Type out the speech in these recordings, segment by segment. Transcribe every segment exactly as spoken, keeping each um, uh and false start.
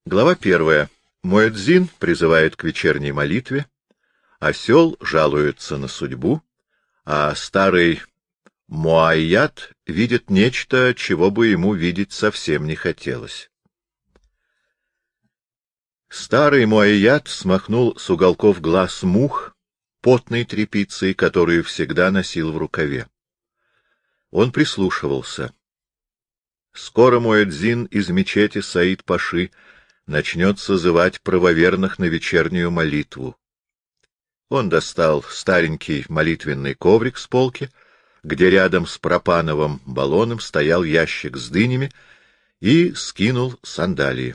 Глава первая. Муэдзин призывает к вечерней молитве, осел жалуется на судьбу, а старый Муайяд видит нечто, чего бы ему видеть совсем не хотелось. Старый Муайяд смахнул с уголков глаз мух потной тряпицей, которую всегда носил в рукаве. Он прислушивался. Скоро Муэдзин из мечети Саид-Паши начнет созывать правоверных на вечернюю молитву. Он достал старенький молитвенный коврик с полки, где рядом с пропановым баллоном стоял ящик с дынями, и скинул сандалии.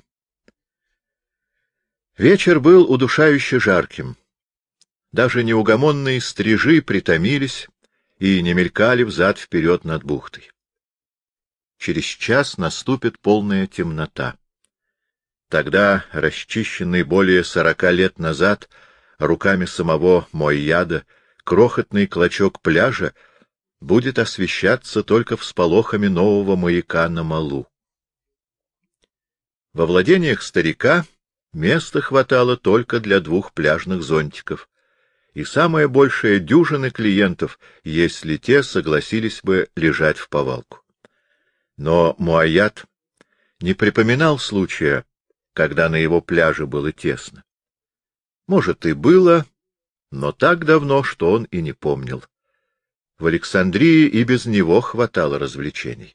Вечер был удушающе жарким. Даже неугомонные стрижи притомились и не мелькали взад-вперед над бухтой. Через час наступит полная темнота. Тогда, расчищенный более сорока лет назад руками самого Муайяда, крохотный клочок пляжа будет освещаться только всполохами нового маяка на Малу. Во владениях старика места хватало только для двух пляжных зонтиков, и самое большее дюжины клиентов, если те согласились бы лежать в повалку. Но Муайяд не припоминал случая, когда на его пляже было тесно. Может, и было, но так давно, что он и не помнил. В Александрии и без него хватало развлечений.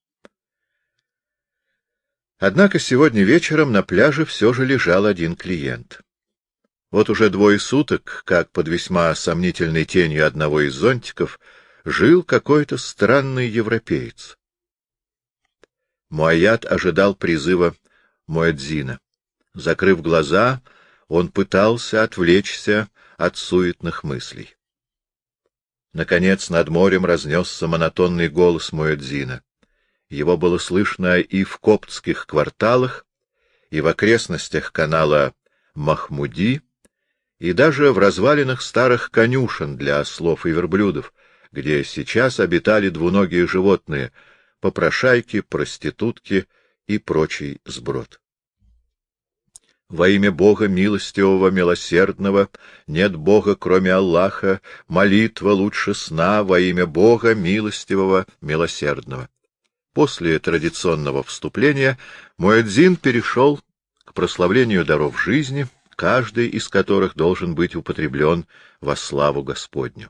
Однако сегодня вечером на пляже все же лежал один клиент. Вот уже двое суток, как под весьма сомнительной тенью одного из зонтиков, жил какой-то странный европеец. Муайяд ожидал призыва Муэдзина. Закрыв глаза, он пытался отвлечься от суетных мыслей. Наконец над морем разнесся монотонный голос Муэдзина. Его было слышно и в коптских кварталах, и в окрестностях канала Махмуди, и даже в развалинах старых конюшен для ослов и верблюдов, где сейчас обитали двуногие животные — попрошайки, проститутки и прочий сброд. Во имя Бога милостивого, милосердного, нет Бога, кроме Аллаха, молитва лучше сна во имя Бога милостивого, милосердного. После традиционного вступления Муэдзин перешел к прославлению даров жизни, каждый из которых должен быть употреблен во славу Господню.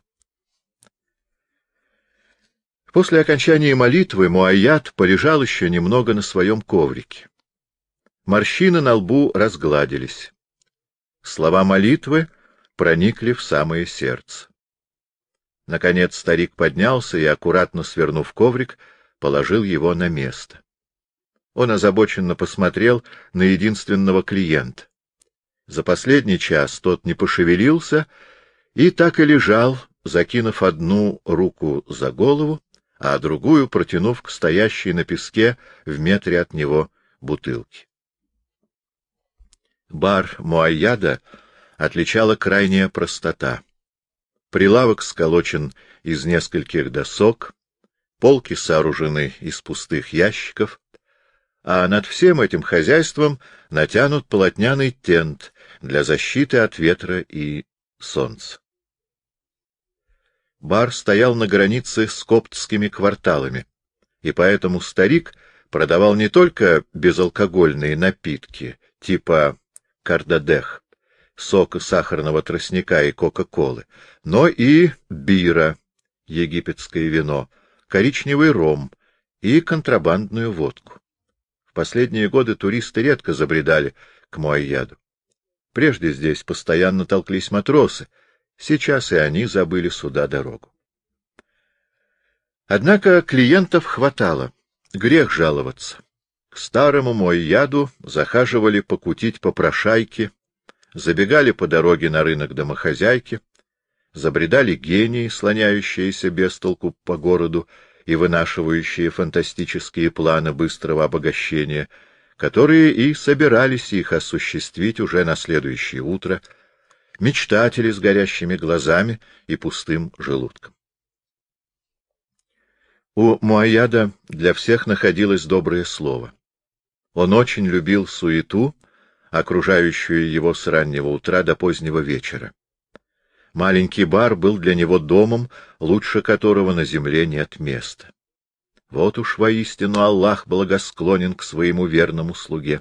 После окончания молитвы Муайяд полежал еще немного на своем коврике. Морщины на лбу разгладились. Слова молитвы проникли в самое сердце. Наконец старик поднялся и, аккуратно свернув коврик, положил его на место. Он озабоченно посмотрел на единственного клиента. За последний час тот не пошевелился и так и лежал, закинув одну руку за голову, а другую протянув к стоящей на песке в метре от него бутылке. Бар Муайяда отличала крайняя простота. Прилавок сколочен из нескольких досок, полки сооружены из пустых ящиков, а над всем этим хозяйством натянут полотняный тент для защиты от ветра и солнца. Бар стоял на границе с коптскими кварталами, и поэтому старик продавал не только безалкогольные напитки типа кардадех, сока сахарного тростника и кока-колы, но и бира, египетское вино, коричневый ром и контрабандную водку. В последние годы туристы редко забредали к Муайяду. Прежде здесь постоянно толклись матросы, сейчас и они забыли сюда дорогу. Однако клиентов хватало, грех жаловаться. К старому Муайяду захаживали покутить попрошайки, забегали по дороге на рынок домохозяйки, забредали гении, слоняющиеся без толку по городу и вынашивающие фантастические планы быстрого обогащения, которые и собирались их осуществить уже на следующее утро, мечтатели с горящими глазами и пустым желудком. У Муайяда для всех находилось доброе слово. Он очень любил суету окружающую его с раннего утра до позднего вечера. Маленький бар был для него домом, лучше которого на земле нет места. Вот уж воистину Аллах благосклонен к своему верному слуге.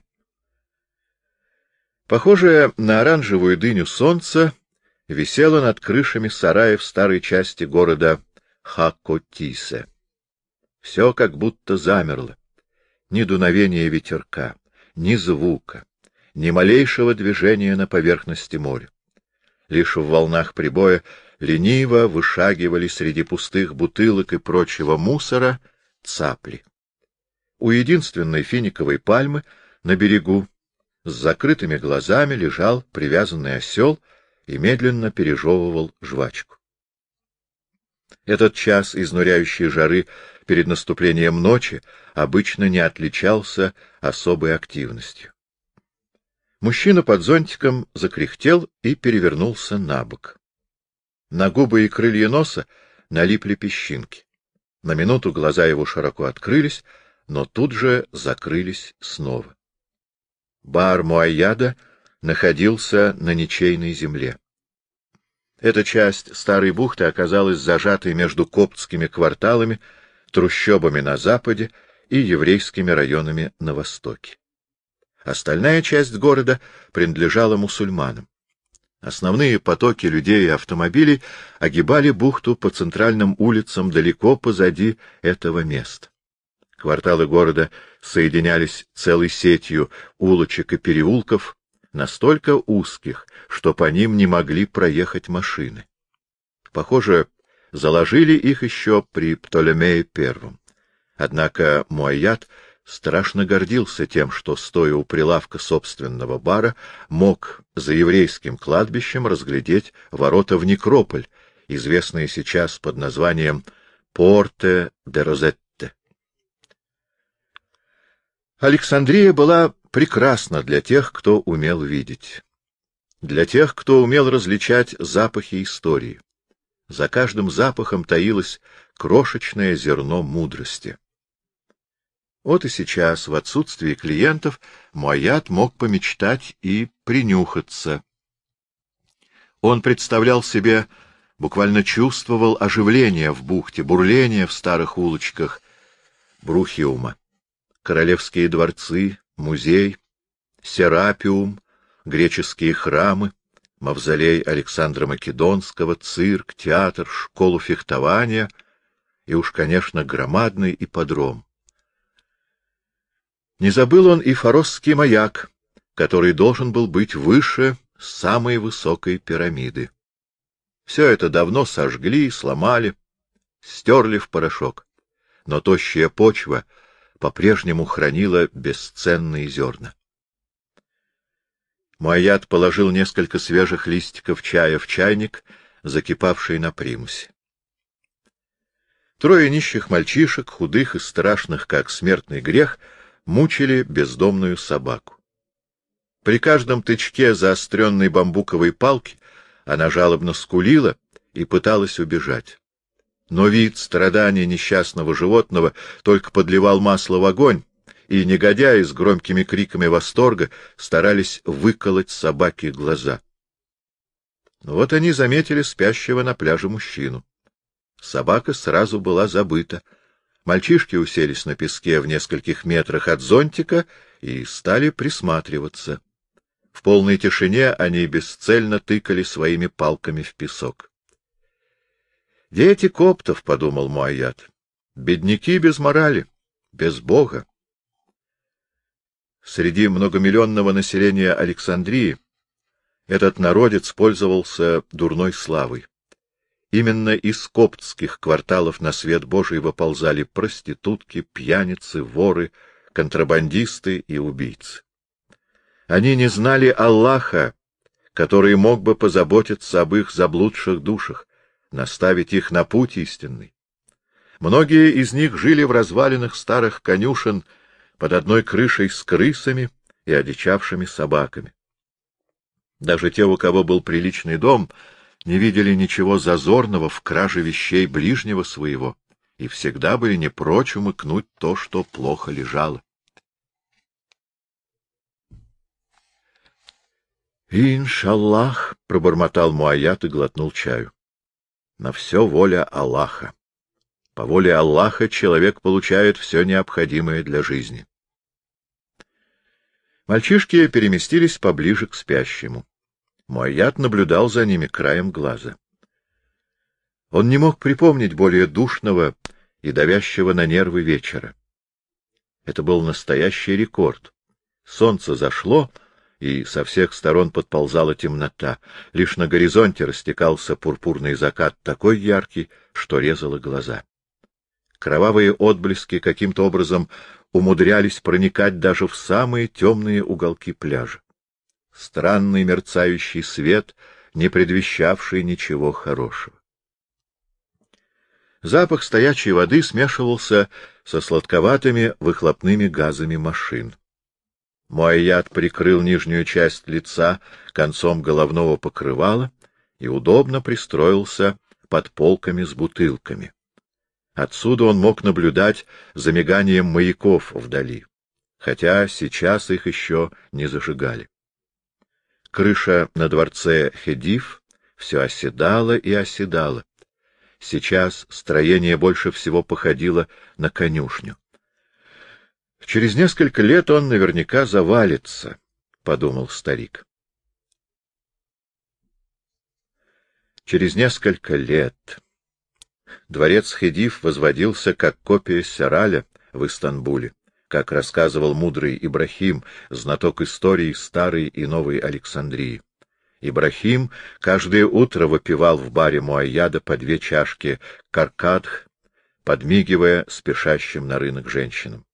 Похожее на оранжевую дыню солнце висело над крышами сараев старой части города Хакотисе. Все как будто замерло. Ни дуновения ветерка, ни звука, ни малейшего движения на поверхности моря. Лишь в волнах прибоя лениво вышагивали среди пустых бутылок и прочего мусора цапли. У единственной финиковой пальмы на берегу с закрытыми глазами лежал привязанный осел и медленно пережевывал жвачку. Этот час изнуряющей жары перед наступлением ночи обычно не отличался особой активностью. Мужчина под зонтиком закряхтел и перевернулся на бок. На губы и крылья носа налипли песчинки. На минуту глаза его широко открылись, но тут же закрылись снова. Бар Муайяда находился на ничейной земле. Эта часть старой бухты оказалась зажатой между коптскими кварталами, трущобами на западе и еврейскими районами на востоке. Остальная часть города принадлежала мусульманам. Основные потоки людей и автомобилей огибали бухту по центральным улицам далеко позади этого места. Кварталы города соединялись целой сетью улочек и переулков, настолько узких, что по ним не могли проехать машины. Похоже, заложили их еще при Птолемее Первом. Однако Муайяд страшно гордился тем, что, стоя у прилавка собственного бара, мог за еврейским кладбищем разглядеть ворота в Некрополь, известные сейчас под названием Порте де Розетте. Александрия была прекрасна для тех, кто умел видеть, для тех, кто умел различать запахи истории. За каждым запахом таилось крошечное зерно мудрости. Вот и сейчас, в отсутствии клиентов, Муайяд мог помечтать и принюхаться. Он представлял себе, буквально чувствовал оживление в бухте, бурление в старых улочках Брухиума. Королевские дворцы, музей, Серапиум, греческие храмы, мавзолей Александра Македонского, цирк, театр, школу фехтования и уж, конечно, громадный ипподром. Не забыл он и фаросский маяк, который должен был быть выше самой высокой пирамиды. Все это давно сожгли, сломали, стерли в порошок, но тощая почва по-прежнему хранила бесценные зерна. Муайяд положил несколько свежих листиков чая в чайник, закипавший на примусе. Трое нищих мальчишек, худых и страшных, как смертный грех, мучили бездомную собаку. При каждом тычке заостренной бамбуковой палки она жалобно скулила и пыталась убежать. Но вид страданий несчастного животного только подливал масло в огонь, и негодяи с громкими криками восторга старались выколоть собаке глаза. Вот они заметили спящего на пляже мужчину. Собака сразу была забыта. Мальчишки уселись на песке в нескольких метрах от зонтика и стали присматриваться. В полной тишине они бесцельно тыкали своими палками в песок. «Дети коптов», — подумал Муайяд, — «бедняки без морали, без Бога». Среди многомиллионного населения Александрии этот народец пользовался дурной славой. Именно из коптских кварталов на свет Божий выползали проститутки, пьяницы, воры, контрабандисты и убийцы. Они не знали Аллаха, который мог бы позаботиться об их заблудших душах, наставить их на путь истинный. Многие из них жили в развалинах старых конюшен под одной крышей с крысами и одичавшими собаками. Даже те, у кого был приличный дом, не видели ничего зазорного в краже вещей ближнего своего и всегда были не прочь умыкнуть то, что плохо лежало. «Иншаллах», — пробормотал Муайят и глотнул чаю. «На все воля Аллаха. По воле Аллаха человек получает все необходимое для жизни». Мальчишки переместились поближе к спящему. Муайят наблюдал за ними краем глаза. Он не мог припомнить более душного и давящего на нервы вечера. Это был настоящий рекорд. Солнце зашло, и со всех сторон подползала темнота. Лишь на горизонте растекался пурпурный закат, такой яркий, что резало глаза. Кровавые отблески каким-то образом умудрялись проникать даже в самые темные уголки пляжа. Странный мерцающий свет, не предвещавший ничего хорошего. Запах стоячей воды смешивался со сладковатыми выхлопными газами машин. Муайят прикрыл нижнюю часть лица концом головного покрывала и удобно пристроился под полками с бутылками. Отсюда он мог наблюдать за миганием маяков вдали, хотя сейчас их еще не зажигали. Крыша на дворце Хедиф все оседала и оседала. Сейчас строение больше всего походило на конюшню. «Через несколько лет он наверняка завалится», — подумал старик. Через несколько лет дворец Хедиф возводился как копия Сераля в Истанбуле, как рассказывал мудрый Ибрахим, знаток истории старой и новой Александрии. Ибрахим каждое утро выпивал в баре Муайяда по две чашки каркадх, подмигивая спешащим на рынок женщинам.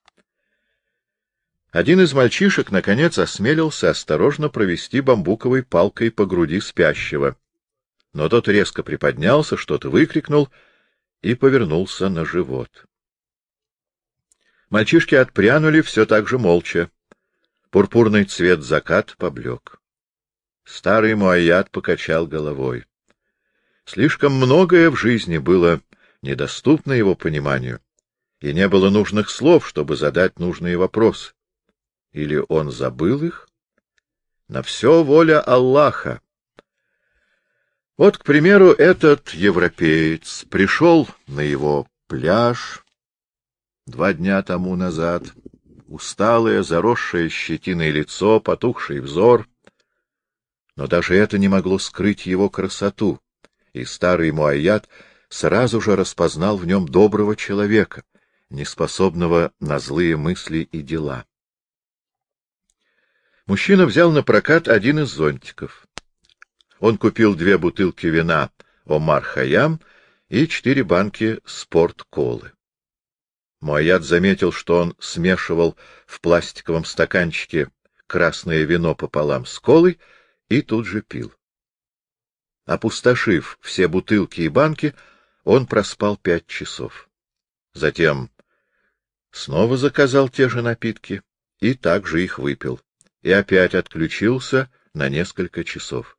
Один из мальчишек, наконец, осмелился осторожно провести бамбуковой палкой по груди спящего. Но тот резко приподнялся, что-то выкрикнул и повернулся на живот. Мальчишки отпрянули все так же молча. Пурпурный цвет закат поблек. Старый Муайят покачал головой. Слишком многое в жизни было недоступно его пониманию, и не было нужных слов, чтобы задать нужные вопросы. Или он забыл их? На все воля Аллаха. Вот, к примеру, этот европеец пришел на его пляж два дня тому назад, усталое, заросшее щетиной лицо, потухший взор. Но даже это не могло скрыть его красоту, и старый Муайят сразу же распознал в нем доброго человека, неспособного на злые мысли и дела. Мужчина взял на прокат один из зонтиков. Он купил две бутылки вина Омар Хайям и четыре банки спорт-колы. Муайят заметил, что он смешивал в пластиковом стаканчике красное вино пополам с колой и тут же пил. Опустошив все бутылки и банки, он проспал пять часов. Затем снова заказал те же напитки и также их выпил, и опять отключился на несколько часов.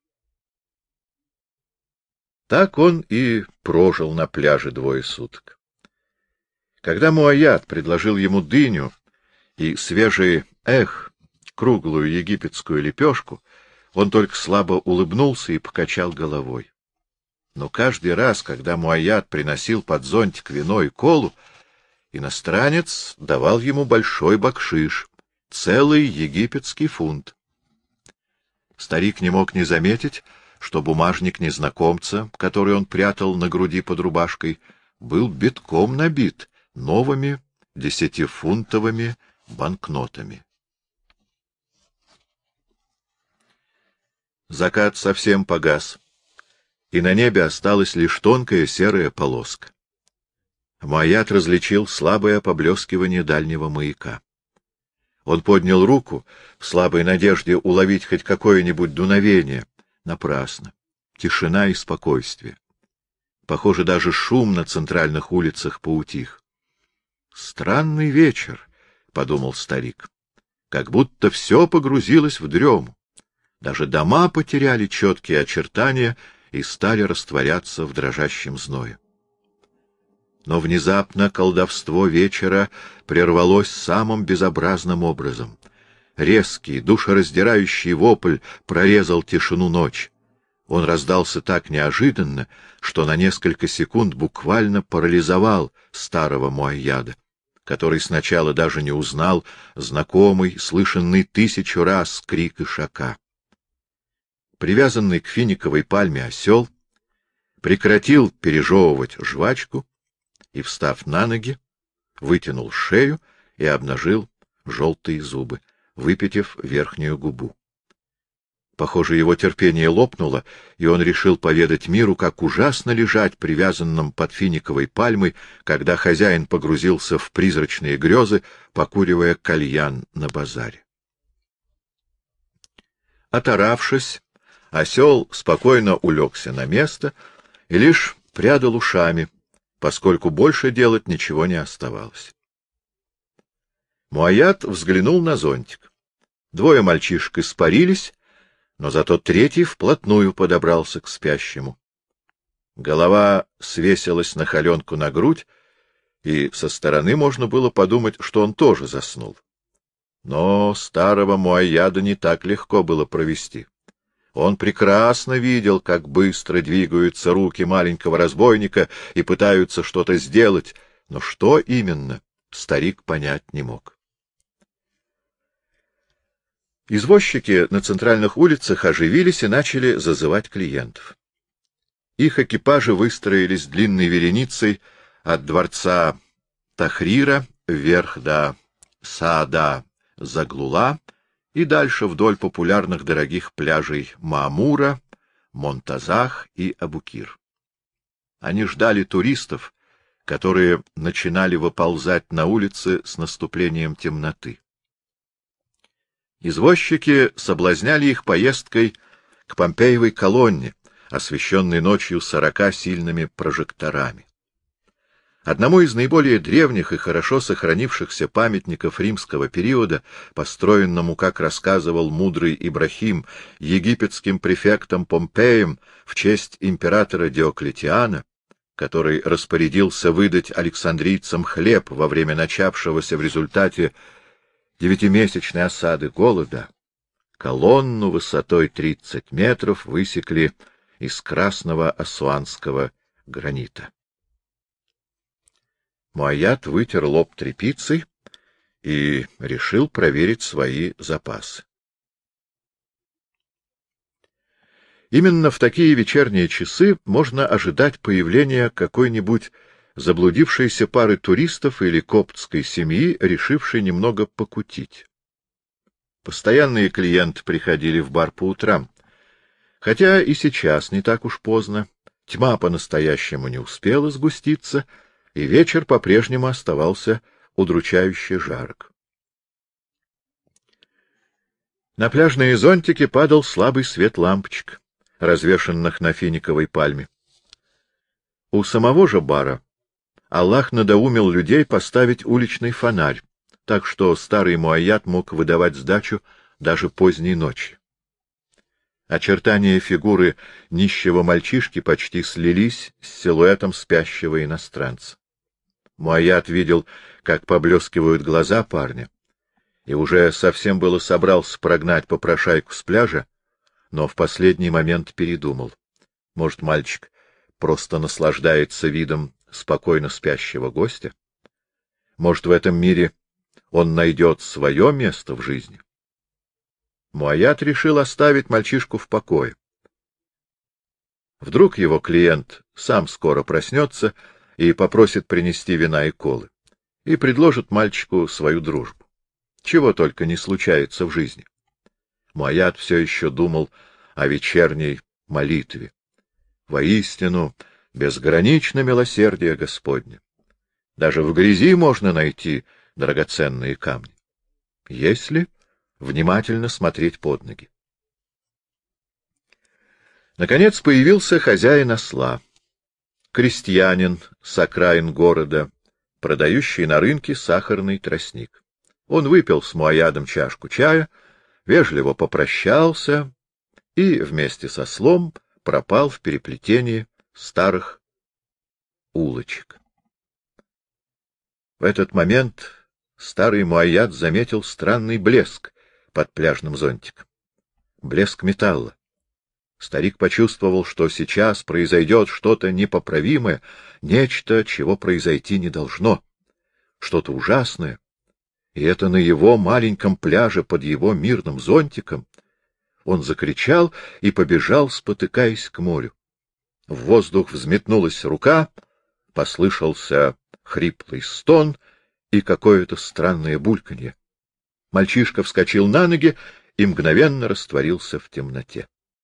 Так он и прожил на пляже двое суток. Когда Муайят предложил ему дыню и свежий эх, круглую египетскую лепешку, он только слабо улыбнулся и покачал головой. Но каждый раз, когда Муайят приносил под зонтик вино и колу, иностранец давал ему большой бакшиш, целый египетский фунт. Старик не мог не заметить, что бумажник незнакомца, который он прятал на груди под рубашкой, был битком набит новыми десятифунтовыми банкнотами. Закат совсем погас, и на небе осталась лишь тонкая серая полоска. Муайят различил слабое поблескивание дальнего маяка. Он поднял руку в слабой надежде уловить хоть какое-нибудь дуновение. Напрасно. Тишина и спокойствие. Похоже, даже шум на центральных улицах поутих. «Странный вечер», — подумал старик, — «как будто все погрузилось в дрему. Даже дома потеряли четкие очертания и стали растворяться в дрожащем зное». Но внезапно колдовство вечера прервалось самым безобразным образом. резкий, душераздирающий вопль прорезал тишину ночи. Он раздался так неожиданно, что на несколько секунд буквально парализовал старого Муайяда, который сначала даже не узнал знакомый, слышанный тысячу раз крик ишака. Привязанный к финиковой пальме осел прекратил пережевывать жвачку и, встав на ноги, вытянул шею и обнажил желтые зубы, выпятив верхнюю губу. Похоже, его терпение лопнуло, и он решил поведать миру, как ужасно лежать привязанным под финиковой пальмой, когда хозяин погрузился в призрачные грезы, покуривая кальян на базаре. Оторавшись, осел спокойно улегся на место и лишь прядал ушами, поскольку больше делать ничего не оставалось. Муайяд взглянул на зонтик. Двое мальчишек испарились, но зато третий вплотную подобрался к спящему. Голова свесилась на холенку на грудь, и со стороны можно было подумать, что он тоже заснул. Но старого Муайяда не так легко было провести. Он прекрасно видел, как быстро двигаются руки маленького разбойника и пытаются что-то сделать, но что именно, старик понять не мог. Извозчики на центральных улицах оживились и начали зазывать клиентов. Их экипажи выстроились длинной вереницей от дворца Тахрира вверх до Саада Заглула и дальше вдоль популярных дорогих пляжей Маамура, Монтазах и Абукир. Они ждали туристов, которые начинали выползать на улицы с наступлением темноты. Извозчики соблазняли их поездкой к Помпеевой колонне, освещенной ночью сорока сильными прожекторами. Одному из наиболее древних и хорошо сохранившихся памятников римского периода, построенному, как рассказывал мудрый Ибрахим, египетским префектом Помпеем в честь императора Диоклетиана, который распорядился выдать александрийцам хлеб во время начавшегося в результате девятимесячной осады голода, колонну высотой тридцать метров высекли из красного ассуанского гранита. Муайяд вытер лоб тряпицей и решил проверить свои запасы. Именно в такие вечерние часы можно ожидать появления какой-нибудь заблудившейся пары туристов или коптской семьи, решившей немного покутить. Постоянные клиенты приходили в бар по утрам. Хотя и сейчас не так уж поздно, тьма по-настоящему не успела сгуститься, и вечер по-прежнему оставался удручающе жарок. На пляжные зонтики падал слабый свет лампочек, развешанных на финиковой пальме. У самого же бара Аллах надоумил людей поставить уличный фонарь, так что старый Муайяд мог выдавать сдачу даже поздней ночи. Очертания фигуры нищего мальчишки почти слились с силуэтом спящего иностранца. Муайяд видел, как поблескивают глаза парня, и уже совсем было собрался прогнать попрошайку с пляжа, но в последний момент передумал. Может, мальчик просто наслаждается видом спокойно спящего гостя? Может, в этом мире он найдет свое место в жизни? Муайяд решил оставить мальчишку в покое. Вдруг его клиент сам скоро проснется и попросит принести вина и колы, и предложит мальчику свою дружбу. Чего только не случается в жизни. Муайяд все еще думал о вечерней молитве. Воистину, безгранично милосердие Господне. Даже в грязи можно найти драгоценные камни, если внимательно смотреть под ноги. Наконец появился хозяин осла, крестьянин с окраин города, продающий на рынке сахарный тростник. Он выпил с Муайядом чашку чая, вежливо попрощался и вместе со ослом пропал в переплетении старых улочек. В этот момент старый Муайяд заметил странный блеск, под пляжным зонтиком. Блеск металла. Старик почувствовал, что сейчас произойдет что-то непоправимое, нечто, чего произойти не должно, что-то ужасное. И это на его маленьком пляже под его мирным зонтиком. Он закричал и побежал, спотыкаясь к морю. В воздух взметнулась рука, послышался хриплый стон и какое-то странное бульканье. Мальчишка вскочил на ноги и мгновенно растворился в темноте.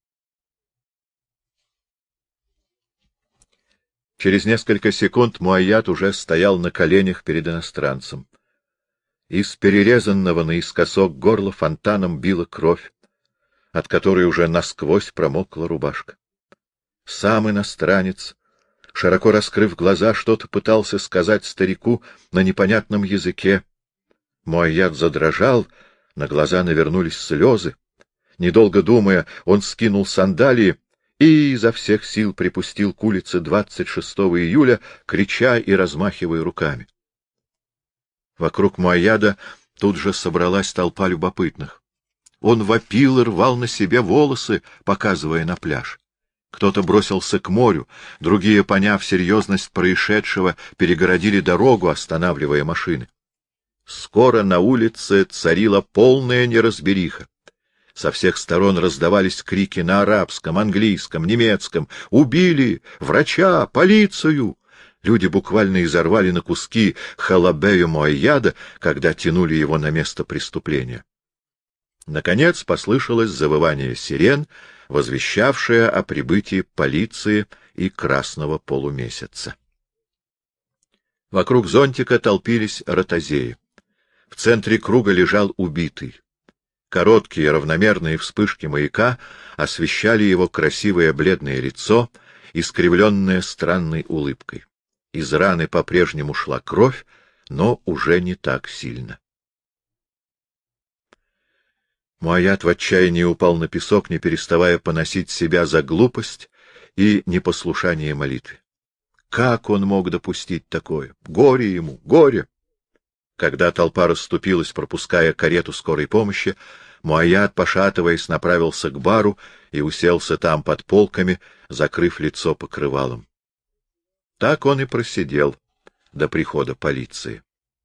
Через несколько секунд Муайят уже стоял на коленях перед иностранцем. Из перерезанного наискосок горла фонтаном била кровь, от которой уже насквозь промокла рубашка. Сам иностранец, широко раскрыв глаза, что-то пытался сказать старику на непонятном языке. Муайят задрожал, на глаза навернулись слезы. Недолго думая, он скинул сандалии и изо всех сил припустил к улице двадцать шестого июля, крича и размахивая руками. Вокруг Муайяда тут же собралась толпа любопытных. Он вопил и рвал на себе волосы, показывая на пляж. Кто-то бросился к морю, другие, поняв серьезность происшедшего, перегородили дорогу, останавливая машины. Скоро на улице царила полная неразбериха. Со всех сторон раздавались крики на арабском, английском, немецком: «Убили! Врача! Полицию!» Люди буквально изорвали на куски Халабею Муайяда, когда тянули его на место преступления. Наконец послышалось завывание сирен, возвещавшее о прибытии полиции и красного полумесяца. Вокруг зонтика толпились ротозеи. В центре круга лежал убитый. Короткие равномерные вспышки маяка освещали его красивое бледное лицо, искривленное странной улыбкой. Из раны по-прежнему шла кровь, но уже не так сильно. Муайят в отчаянии упал на песок, не переставая поносить себя за глупость и непослушание молитве. Как он мог допустить такое? Горе ему, горе! Когда толпа расступилась, пропуская карету скорой помощи, Муайят, пошатываясь, направился к бару и уселся там под полками, закрыв лицо покрывалом. Так он и просидел до прихода полиции.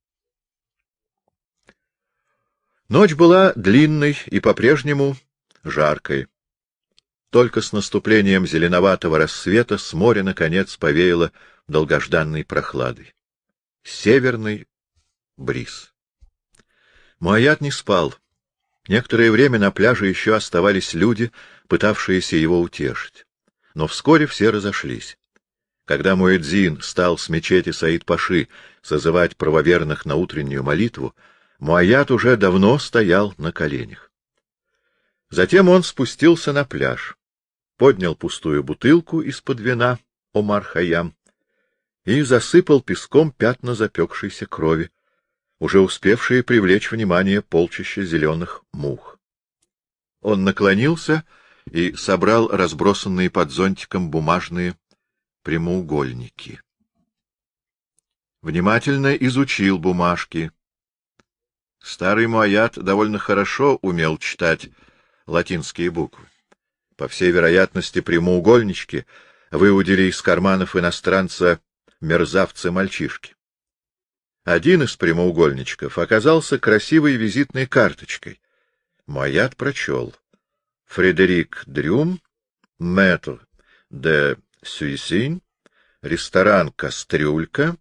Ночь была длинной и по-прежнему жаркой. Только с наступлением зеленоватого рассвета с моря, наконец, повеяло долгожданной прохладой. Северный бриз. Муайят не спал. Некоторое время на пляже еще оставались люди, пытавшиеся его утешить. Но вскоре все разошлись. Когда муэдзин стал с мечети Саид-Паши созывать правоверных на утреннюю молитву, Муайят уже давно стоял на коленях. Затем он спустился на пляж, поднял пустую бутылку из-под вина Омар-Хайям и засыпал песком пятна запекшейся крови, уже успевшие привлечь внимание полчища зеленых мух. Он наклонился и собрал разбросанные под зонтиком бумажные прямоугольники. Внимательно изучил бумажки. Старый Муайят довольно хорошо умел читать латинские буквы. По всей вероятности, прямоугольнички выудили из карманов иностранца мерзавцы-мальчишки. Один из прямоугольничков оказался красивой визитной карточкой. Муайят прочел: Фредерик Дрюм, мэтр де Сюйсинь, ресторан «Кастрюлька»,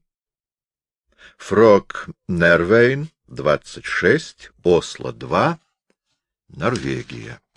Фрок Нервейн, двадцать шесть, Осло два, Норвегия.